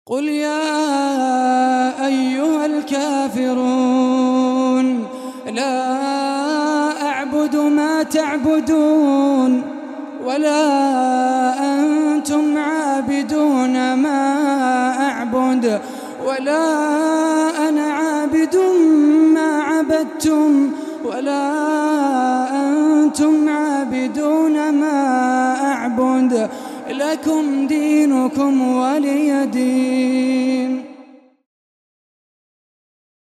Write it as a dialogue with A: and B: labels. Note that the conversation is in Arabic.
A: قل يا أيها الكافرون لا أعبد ما تعبدون ولا أنتم عابدون ما أعبد ولا أنا عابد ما عبدتم ولا أنتم عابدون ما أعبد لكم دينكم ولي دين.